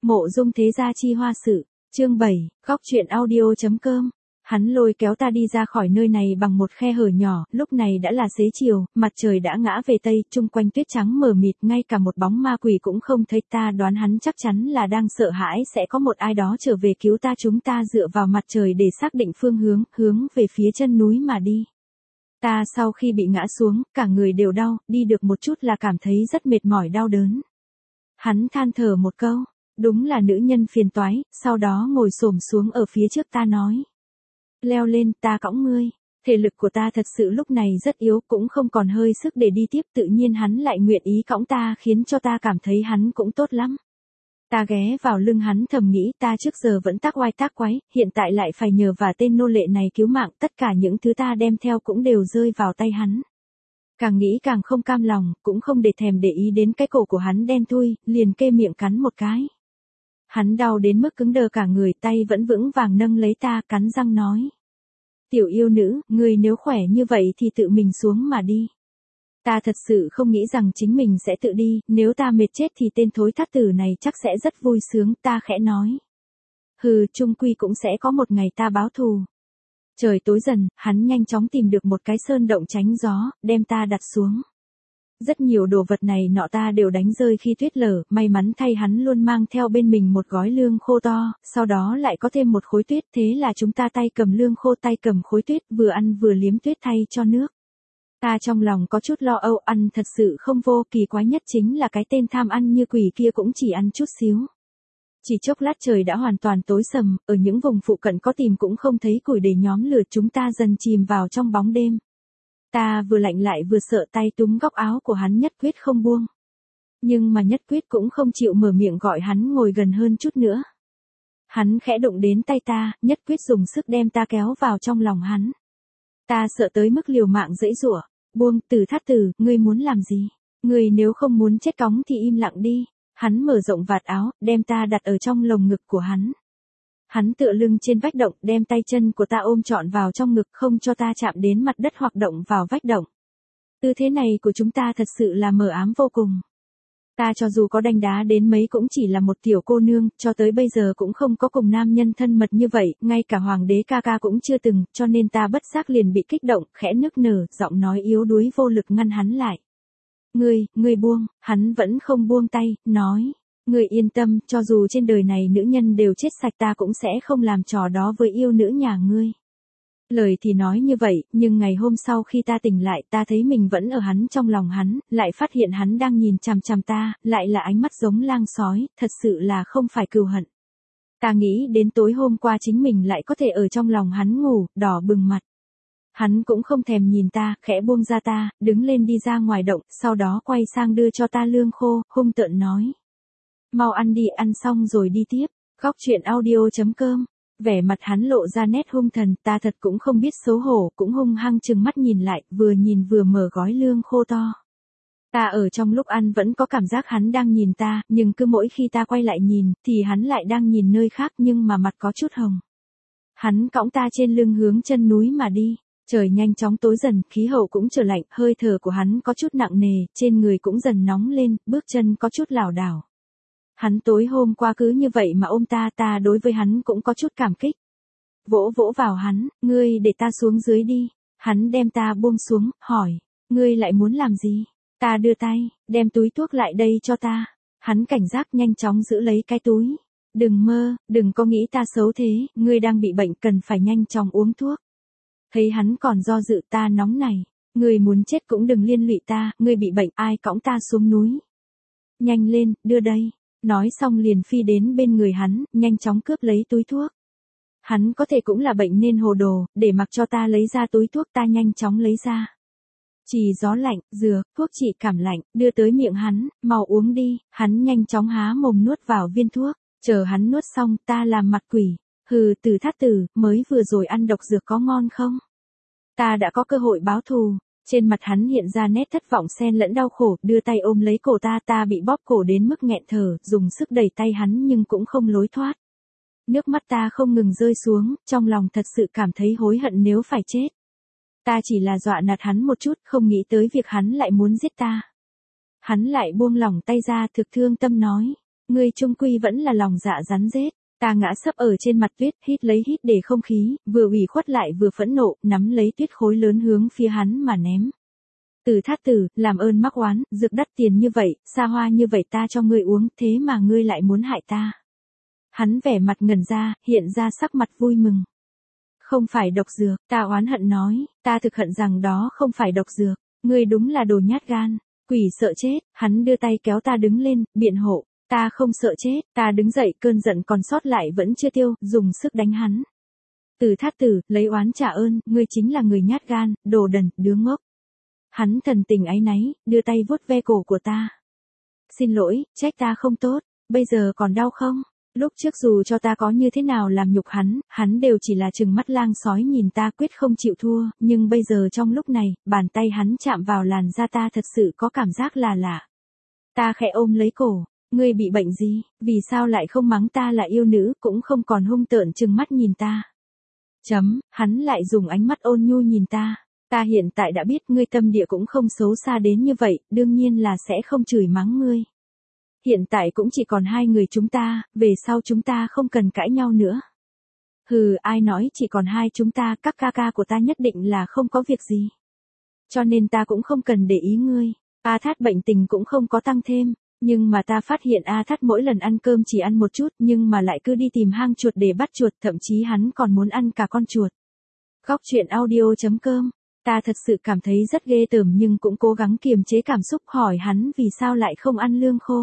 Mộ Dung Thế Gia Chi Hoa Sự, chương 7, góc truyện audio.com. Hắn lôi kéo ta đi ra khỏi nơi này bằng một khe hở nhỏ, lúc này đã là xế chiều, mặt trời đã ngã về tây, chung quanh tuyết trắng mờ mịt, ngay cả một bóng ma quỷ cũng không thấy. Ta đoán hắn chắc chắn là đang sợ hãi sẽ có một ai đó trở về cứu ta. Chúng ta dựa vào mặt trời để xác định phương hướng, hướng về phía chân núi mà đi. Ta sau khi bị ngã xuống, cả người đều đau, đi được một chút là cảm thấy rất mệt mỏi đau đớn. Hắn than thở một câu, đúng là nữ nhân phiền toái, sau đó ngồi xổm xuống ở phía trước ta nói. Leo lên, ta cõng ngươi. Thể lực của ta thật sự lúc này rất yếu, cũng không còn hơi sức để đi tiếp, tự nhiên hắn lại nguyện ý cõng ta khiến cho ta cảm thấy hắn cũng tốt lắm. Ta ghé vào lưng hắn thầm nghĩ ta trước giờ vẫn tác oai tác quái, hiện tại lại phải nhờ vả tên nô lệ này cứu mạng, tất cả những thứ ta đem theo cũng đều rơi vào tay hắn. Càng nghĩ càng không cam lòng, cũng không để thèm để ý đến cái cổ của hắn đen thui, liền kê miệng cắn một cái. Hắn đau đến mức cứng đờ cả người, tay vẫn vững vàng nâng lấy ta, cắn răng nói. Tiểu yêu nữ, ngươi nếu khỏe như vậy thì tự mình xuống mà đi. Ta thật sự không nghĩ rằng chính mình sẽ tự đi, nếu ta mệt chết thì tên thối thắt tử này chắc sẽ rất vui sướng, ta khẽ nói. Hừ, chung quy cũng sẽ có một ngày ta báo thù. Trời tối dần, hắn nhanh chóng tìm được một cái sơn động tránh gió, đem ta đặt xuống. Rất nhiều đồ vật này nọ ta đều đánh rơi khi tuyết lở, may mắn thay hắn luôn mang theo bên mình một gói lương khô to, sau đó lại có thêm một khối tuyết, thế là chúng ta tay cầm lương khô tay cầm khối tuyết, vừa ăn vừa liếm tuyết thay cho nước. Ta trong lòng có chút lo âu, ăn thật sự không vô, kỳ quái nhất chính là cái tên tham ăn như quỷ kia cũng chỉ ăn chút xíu. Chỉ chốc lát trời đã hoàn toàn tối sầm, ở những vùng phụ cận có tìm cũng không thấy củi để nhóm lửa, chúng ta dần chìm vào trong bóng đêm. Ta vừa lạnh lại vừa sợ, tay túm góc áo của hắn nhất quyết không buông. Nhưng mà nhất quyết cũng không chịu mở miệng gọi hắn ngồi gần hơn chút nữa. Hắn khẽ đụng đến tay ta, nhất quyết dùng sức đem ta kéo vào trong lòng hắn. Ta sợ tới mức liều mạng giãy giụa, buông, Tử Thát Tử, ngươi muốn làm gì? Ngươi nếu không muốn chết cóng thì im lặng đi. Hắn mở rộng vạt áo, đem ta đặt ở trong lồng ngực của hắn. Hắn tựa lưng trên vách động, đem tay chân của ta ôm trọn vào trong ngực, không cho ta chạm đến mặt đất hoặc động vào vách động. Tư thế này của chúng ta thật sự là mờ ám vô cùng. Ta cho dù có đanh đá đến mấy cũng chỉ là một tiểu cô nương, cho tới bây giờ cũng không có cùng nam nhân thân mật như vậy, ngay cả hoàng đế ca ca cũng chưa từng, cho nên ta bất giác liền bị kích động, khẽ nức nở, giọng nói yếu đuối vô lực ngăn hắn lại. Ngươi buông, hắn vẫn không buông tay, nói. Ngươi yên tâm, cho dù trên đời này nữ nhân đều chết sạch ta cũng sẽ không làm trò đó với yêu nữ nhà ngươi. Lời thì nói như vậy, nhưng ngày hôm sau khi ta tỉnh lại ta thấy mình vẫn ở hắn trong lòng hắn, lại phát hiện hắn đang nhìn chằm chằm ta, lại là ánh mắt giống lang sói, thật sự là không phải cừu hận. Ta nghĩ đến tối hôm qua chính mình lại có thể ở trong lòng hắn ngủ, đỏ bừng mặt. Hắn cũng không thèm nhìn ta, khẽ buông ra ta, đứng lên đi ra ngoài động, sau đó quay sang đưa cho ta lương khô, hung tợn nói. Mau ăn đi, ăn xong rồi đi tiếp. Góc truyện audio.com. Vẻ mặt hắn lộ ra nét hung thần, ta thật cũng không biết xấu hổ, cũng hung hăng chừng mắt nhìn lại, vừa nhìn vừa mở gói lương khô to. Ta ở trong lúc ăn vẫn có cảm giác hắn đang nhìn ta, nhưng cứ mỗi khi ta quay lại nhìn, thì hắn lại đang nhìn nơi khác nhưng mà mặt có chút hồng. Hắn cõng ta trên lưng hướng chân núi mà đi. Trời nhanh chóng tối dần, khí hậu cũng trở lạnh, hơi thở của hắn có chút nặng nề, trên người cũng dần nóng lên, bước chân có chút lảo đảo. Hắn tối hôm qua cứ như vậy mà ôm ta, ta đối với hắn cũng có chút cảm kích. Vỗ vỗ vào hắn, ngươi để ta xuống dưới đi. Hắn đem ta buông xuống, hỏi, ngươi lại muốn làm gì? Ta đưa tay, đem túi thuốc lại đây cho ta. Hắn cảnh giác nhanh chóng giữ lấy cái túi. Đừng mơ, đừng có nghĩ ta xấu thế, ngươi đang bị bệnh cần phải nhanh chóng uống thuốc. Thấy hắn còn do dự ta nóng này. Ngươi muốn chết cũng đừng liên lụy ta, ngươi bị bệnh ai cõng ta xuống núi. Nhanh lên, đưa đây. Nói xong liền phi đến bên người hắn, nhanh chóng cướp lấy túi thuốc. Hắn có thể cũng là bệnh nên hồ đồ, để mặc cho ta lấy ra túi thuốc ta nhanh chóng lấy ra. Chì gió lạnh, dừa, thuốc trị cảm lạnh, đưa tới miệng hắn, mau uống đi, hắn nhanh chóng há mồm nuốt vào viên thuốc, chờ hắn nuốt xong ta làm mặt quỷ. Hừ, Tử Thát Tử, mới vừa rồi ăn độc dược có ngon không? Ta đã có cơ hội báo thù. Trên mặt hắn hiện ra nét thất vọng xen lẫn đau khổ, đưa tay ôm lấy cổ ta bị bóp cổ đến mức nghẹn thở, dùng sức đẩy tay hắn nhưng cũng không lối thoát. Nước mắt ta không ngừng rơi xuống, trong lòng thật sự cảm thấy hối hận nếu phải chết. Ta chỉ là dọa nạt hắn một chút, không nghĩ tới việc hắn lại muốn giết ta. Hắn lại buông lỏng tay ra, thực thương tâm nói. Ngươi chung quy vẫn là lòng dạ rắn rết. Ta ngã sấp ở trên mặt tuyết, hít lấy hít để không khí, vừa ủy khuất lại vừa phẫn nộ, nắm lấy tuyết khối lớn hướng phía hắn mà ném. Từ Thát Tử, làm ơn mắc oán, dược đắt tiền như vậy, xa hoa như vậy ta cho ngươi uống, thế mà ngươi lại muốn hại ta. Hắn vẻ mặt ngẩn ra, hiện ra sắc mặt vui mừng. Không phải độc dược, ta oán hận nói, ta thực hận rằng đó không phải độc dược, ngươi đúng là đồ nhát gan, quỷ sợ chết, hắn đưa tay kéo ta đứng lên, biện hộ, ta không sợ chết, ta đứng dậy cơn giận còn sót lại vẫn chưa tiêu, dùng sức đánh hắn. Từ Thát Tử, lấy oán trả ơn, ngươi chính là người nhát gan, đồ đần, đứa ngốc. Hắn thần tình áy náy, đưa tay vuốt ve cổ của ta. Xin lỗi, trách ta không tốt, bây giờ còn đau không? Lúc trước dù cho ta có như thế nào làm nhục hắn đều chỉ là trừng mắt lang sói nhìn ta quyết không chịu thua, nhưng bây giờ trong lúc này, bàn tay hắn chạm vào làn da ta thật sự có cảm giác là lạ. Ta khẽ ôm lấy cổ, ngươi bị bệnh gì, vì sao lại không mắng ta là yêu nữ, cũng không còn hung tợn trừng mắt nhìn ta. Hắn lại dùng ánh mắt ôn nhu nhìn ta. Ta hiện tại đã biết ngươi tâm địa cũng không xấu xa đến như vậy, đương nhiên là sẽ không chửi mắng ngươi. Hiện tại cũng chỉ còn hai người chúng ta, về sau chúng ta không cần cãi nhau nữa. Hừ, ai nói chỉ còn hai chúng ta, các ca ca của ta nhất định là không có việc gì. Cho nên ta cũng không cần để ý ngươi. A Thát bệnh tình cũng không có tăng thêm, nhưng mà ta phát hiện A Thát mỗi lần ăn cơm chỉ ăn một chút, nhưng mà lại cứ đi tìm hang chuột để bắt chuột, thậm chí hắn còn muốn ăn cả con chuột. Góc truyện audio.com. Ta thật sự cảm thấy rất ghê tởm nhưng cũng cố gắng kiềm chế cảm xúc, hỏi hắn vì sao lại không ăn lương khô.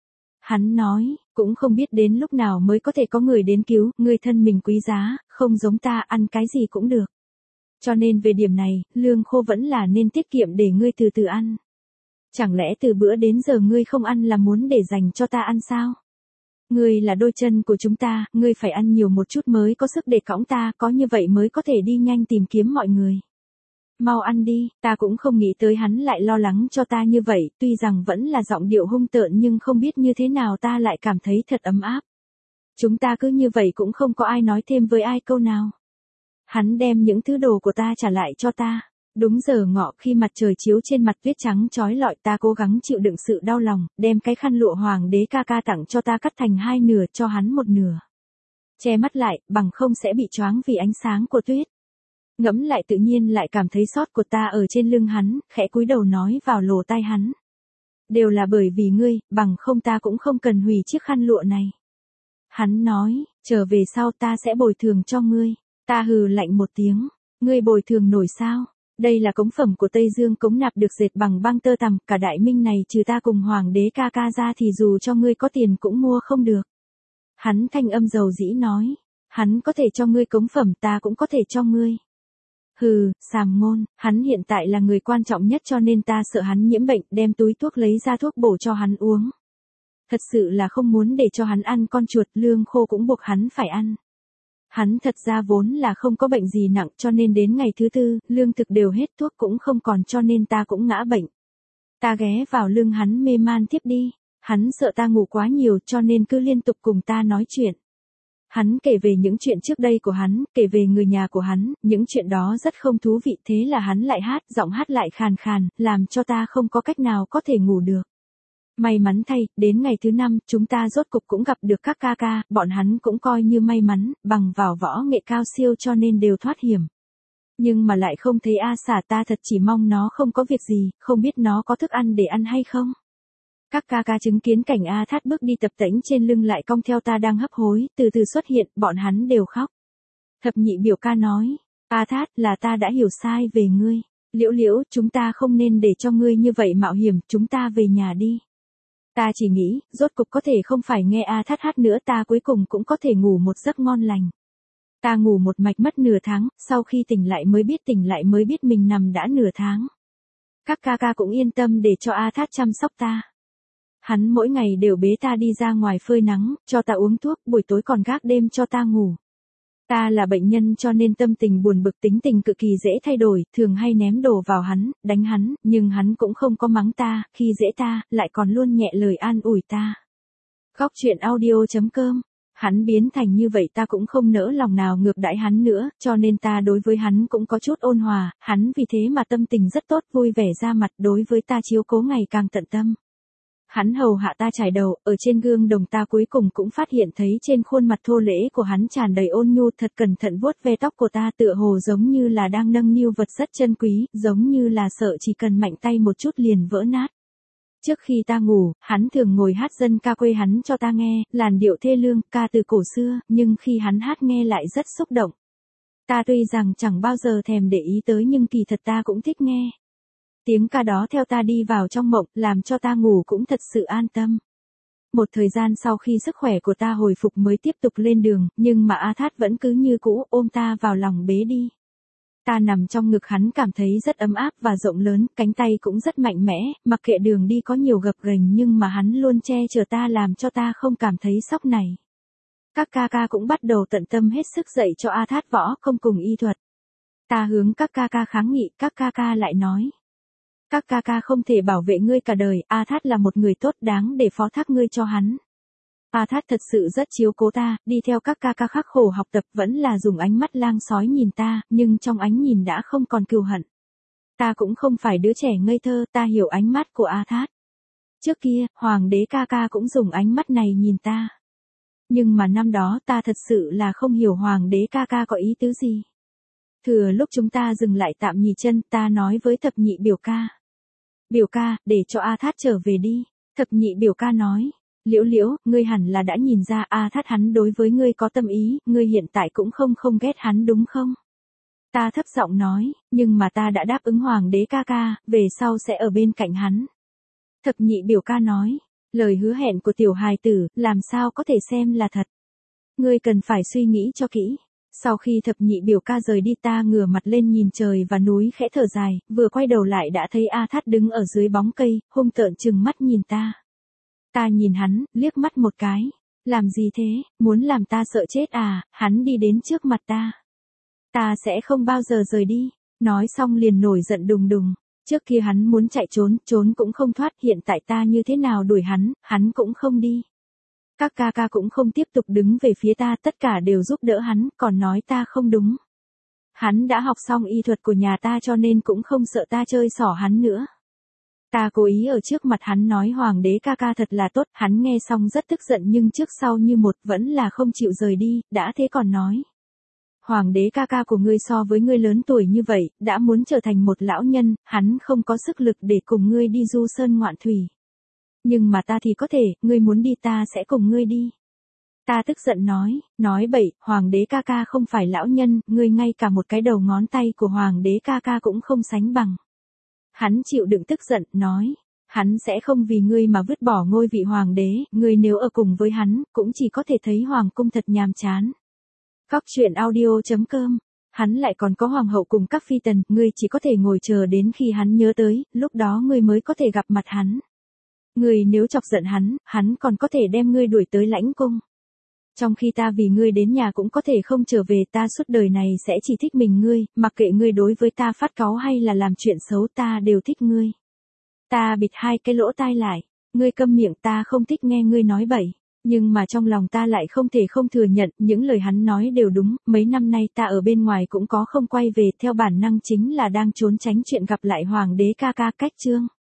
Hắn nói, cũng không biết đến lúc nào mới có thể có người đến cứu, người thân mình quý giá, không giống ta ăn cái gì cũng được. Cho nên về điểm này, lương khô vẫn là nên tiết kiệm để ngươi từ từ ăn. Chẳng lẽ từ bữa đến giờ ngươi không ăn là muốn để dành cho ta ăn sao? Ngươi là đôi chân của chúng ta, ngươi phải ăn nhiều một chút mới có sức để cõng ta, có như vậy mới có thể đi nhanh tìm kiếm mọi người. Mau ăn đi, ta cũng không nghĩ tới hắn lại lo lắng cho ta như vậy, tuy rằng vẫn là giọng điệu hung tợn nhưng không biết như thế nào ta lại cảm thấy thật ấm áp. Chúng ta cứ như vậy cũng không có ai nói thêm với ai câu nào. Hắn đem những thứ đồ của ta trả lại cho ta. Đúng giờ ngọ khi mặt trời chiếu trên mặt tuyết trắng chói lọi ta cố gắng chịu đựng sự đau lòng, đem cái khăn lụa hoàng đế ca ca tặng cho ta cắt thành hai nửa cho hắn một nửa. Che mắt lại, bằng không sẽ bị choáng vì ánh sáng của tuyết. Ngẫm lại tự nhiên lại cảm thấy sót của ta ở trên lưng hắn, khẽ cúi đầu nói vào lỗ tai hắn. Đều là bởi vì ngươi, bằng không ta cũng không cần hủy chiếc khăn lụa này. Hắn nói, trở về sau ta sẽ bồi thường cho ngươi. Ta hừ lạnh một tiếng, ngươi bồi thường nổi sao? Đây là cống phẩm của Tây Dương cống nạp được dệt bằng băng tơ tằm, cả đại minh này trừ ta cùng hoàng đế ca ca ra thì dù cho ngươi có tiền cũng mua không được. Hắn thanh âm dầu dĩ nói, hắn có thể cho ngươi cống phẩm ta cũng có thể cho ngươi. Hừ, sàm ngôn, hắn hiện tại là người quan trọng nhất cho nên ta sợ hắn nhiễm bệnh, đem túi thuốc lấy ra thuốc bổ cho hắn uống. Thật sự là không muốn để cho hắn ăn con chuột, lương khô cũng buộc hắn phải ăn. Hắn thật ra vốn là không có bệnh gì nặng cho nên đến ngày thứ tư, lương thực đều hết thuốc cũng không còn cho nên ta cũng ngã bệnh. Ta ghé vào lưng hắn mê man tiếp đi, hắn sợ ta ngủ quá nhiều cho nên cứ liên tục cùng ta nói chuyện. Hắn kể về những chuyện trước đây của hắn, kể về người nhà của hắn, những chuyện đó rất không thú vị thế là hắn lại hát, giọng hát lại khàn khàn, làm cho ta không có cách nào có thể ngủ được. May mắn thay, đến ngày thứ 5, chúng ta rốt cục cũng gặp được các ca ca, bọn hắn cũng coi như may mắn, bằng vào võ nghệ cao siêu cho nên đều thoát hiểm. Nhưng mà lại không thấy A Xà ta thật chỉ mong nó không có việc gì, không biết nó có thức ăn để ăn hay không. Các ca ca chứng kiến cảnh A Thát bước đi tập tễnh trên lưng lại cong theo ta đang hấp hối, từ từ xuất hiện, bọn hắn đều khóc. Thập nhị biểu ca nói, A Thát là ta đã hiểu sai về ngươi. Liễu Liễu, chúng ta không nên để cho ngươi như vậy mạo hiểm, chúng ta về nhà đi. Ta chỉ nghĩ, rốt cục có thể không phải nghe A Thát hát nữa ta cuối cùng cũng có thể ngủ một giấc ngon lành. Ta ngủ một mạch mất nửa tháng, sau khi tỉnh lại mới biết mình nằm đã nửa tháng. Các ca ca cũng yên tâm để cho A Thát chăm sóc ta. Hắn mỗi ngày đều bế ta đi ra ngoài phơi nắng, cho ta uống thuốc, buổi tối còn gác đêm cho ta ngủ. Ta là bệnh nhân cho nên tâm tình buồn bực tính tình cực kỳ dễ thay đổi, thường hay ném đồ vào hắn, đánh hắn, nhưng hắn cũng không có mắng ta, khi dễ ta, lại còn luôn nhẹ lời an ủi ta. Góc truyện audio.com. Hắn biến thành như vậy ta cũng không nỡ lòng nào ngược đãi hắn nữa, cho nên ta đối với hắn cũng có chút ôn hòa, hắn vì thế mà tâm tình rất tốt vui vẻ ra mặt đối với ta chiếu cố ngày càng tận tâm. Hắn hầu hạ ta chải đầu, ở trên gương đồng ta cuối cùng cũng phát hiện thấy trên khuôn mặt thô lễ của hắn tràn đầy ôn nhu, thật cẩn thận vuốt ve tóc của ta, tựa hồ giống như là đang nâng niu vật rất chân quý, giống như là sợ chỉ cần mạnh tay một chút liền vỡ nát. Trước khi ta ngủ, hắn thường ngồi hát dân ca quê hắn cho ta nghe, làn điệu thê lương, ca từ cổ xưa, nhưng khi hắn hát nghe lại rất xúc động. Ta tuy rằng chẳng bao giờ thèm để ý tới nhưng kỳ thật ta cũng thích nghe. Tiếng ca đó theo ta đi vào trong mộng, làm cho ta ngủ cũng thật sự an tâm. Một thời gian sau khi sức khỏe của ta hồi phục mới tiếp tục lên đường, nhưng mà A Thát vẫn cứ như cũ ôm ta vào lòng bế đi. Ta nằm trong ngực hắn cảm thấy rất ấm áp và rộng lớn, cánh tay cũng rất mạnh mẽ, mặc kệ đường đi có nhiều gập ghềnh nhưng mà hắn luôn che chở ta làm cho ta không cảm thấy sốc này. Các ca ca cũng bắt đầu tận tâm hết sức dạy cho A Thát võ công cùng y thuật. Ta hướng các ca ca kháng nghị, các ca ca lại nói. Các ca ca không thể bảo vệ ngươi cả đời, A Thát là một người tốt đáng để phó thác ngươi cho hắn. A Thát thật sự rất chiếu cố ta, đi theo các ca ca khắc khổ học tập vẫn là dùng ánh mắt lang sói nhìn ta, nhưng trong ánh nhìn đã không còn cừu hận. Ta cũng không phải đứa trẻ ngây thơ, ta hiểu ánh mắt của A Thát. Trước kia, Hoàng đế ca ca cũng dùng ánh mắt này nhìn ta. Nhưng mà năm đó ta thật sự là không hiểu Hoàng đế ca ca có ý tứ gì. Thừa lúc chúng ta dừng lại tạm nghỉ chân, ta nói với thập nhị biểu ca. Biểu ca, để cho A Thát trở về đi. Thập nhị biểu ca nói. Liễu Liễu, ngươi hẳn là đã nhìn ra A Thát hắn đối với ngươi có tâm ý, ngươi hiện tại cũng không ghét hắn đúng không? Ta thấp giọng nói, nhưng mà ta đã đáp ứng Hoàng đế ca ca, về sau sẽ ở bên cạnh hắn. Thập nhị biểu ca nói, lời hứa hẹn của tiểu hài tử, làm sao có thể xem là thật? Ngươi cần phải suy nghĩ cho kỹ. Sau khi thập nhị biểu ca rời đi ta ngửa mặt lên nhìn trời và núi khẽ thở dài, vừa quay đầu lại đã thấy A Thát đứng ở dưới bóng cây, hung tợn trừng mắt nhìn ta. Ta nhìn hắn, liếc mắt một cái. Làm gì thế, muốn làm ta sợ chết à, hắn đi đến trước mặt ta. Ta sẽ không bao giờ rời đi. Nói xong liền nổi giận đùng đùng. Trước kia hắn muốn chạy trốn, trốn cũng không thoát, hiện tại ta như thế nào đuổi hắn cũng không đi. Các ca ca cũng không tiếp tục đứng về phía ta, tất cả đều giúp đỡ hắn, còn nói ta không đúng. Hắn đã học xong y thuật của nhà ta cho nên cũng không sợ ta chơi xỏ hắn nữa. Ta cố ý ở trước mặt hắn nói Hoàng đế ca ca thật là tốt, hắn nghe xong rất tức giận nhưng trước sau như một vẫn là không chịu rời đi, đã thế còn nói. Hoàng đế ca ca của ngươi so với ngươi lớn tuổi như vậy, đã muốn trở thành một lão nhân, hắn không có sức lực để cùng ngươi đi du sơn ngoạn thủy. Nhưng mà ta thì có thể, ngươi muốn đi ta sẽ cùng ngươi đi. Ta tức giận nói bậy, Hoàng đế ca ca không phải lão nhân, ngươi ngay cả một cái đầu ngón tay của Hoàng đế ca ca cũng không sánh bằng. Hắn chịu đựng tức giận, nói, hắn sẽ không vì ngươi mà vứt bỏ ngôi vị hoàng đế, ngươi nếu ở cùng với hắn, cũng chỉ có thể thấy hoàng cung thật nhàm chán. Góc truyện audio.com, hắn lại còn có hoàng hậu cùng các phi tần, ngươi chỉ có thể ngồi chờ đến khi hắn nhớ tới, lúc đó ngươi mới có thể gặp mặt hắn. Ngươi nếu chọc giận hắn còn có thể đem ngươi đuổi tới lãnh cung. Trong khi ta vì ngươi đến nhà cũng có thể không trở về, ta suốt đời này sẽ chỉ thích mình ngươi, mặc kệ ngươi đối với ta phát cáu hay là làm chuyện xấu ta đều thích ngươi. Ta bịt hai cái lỗ tai lại, ngươi câm miệng, ta không thích nghe ngươi nói bậy. Nhưng mà trong lòng ta lại không thể không thừa nhận, những lời hắn nói đều đúng, mấy năm nay ta ở bên ngoài cũng có không quay về, theo bản năng chính là đang trốn tránh chuyện gặp lại Hoàng đế ca ca. Cách chương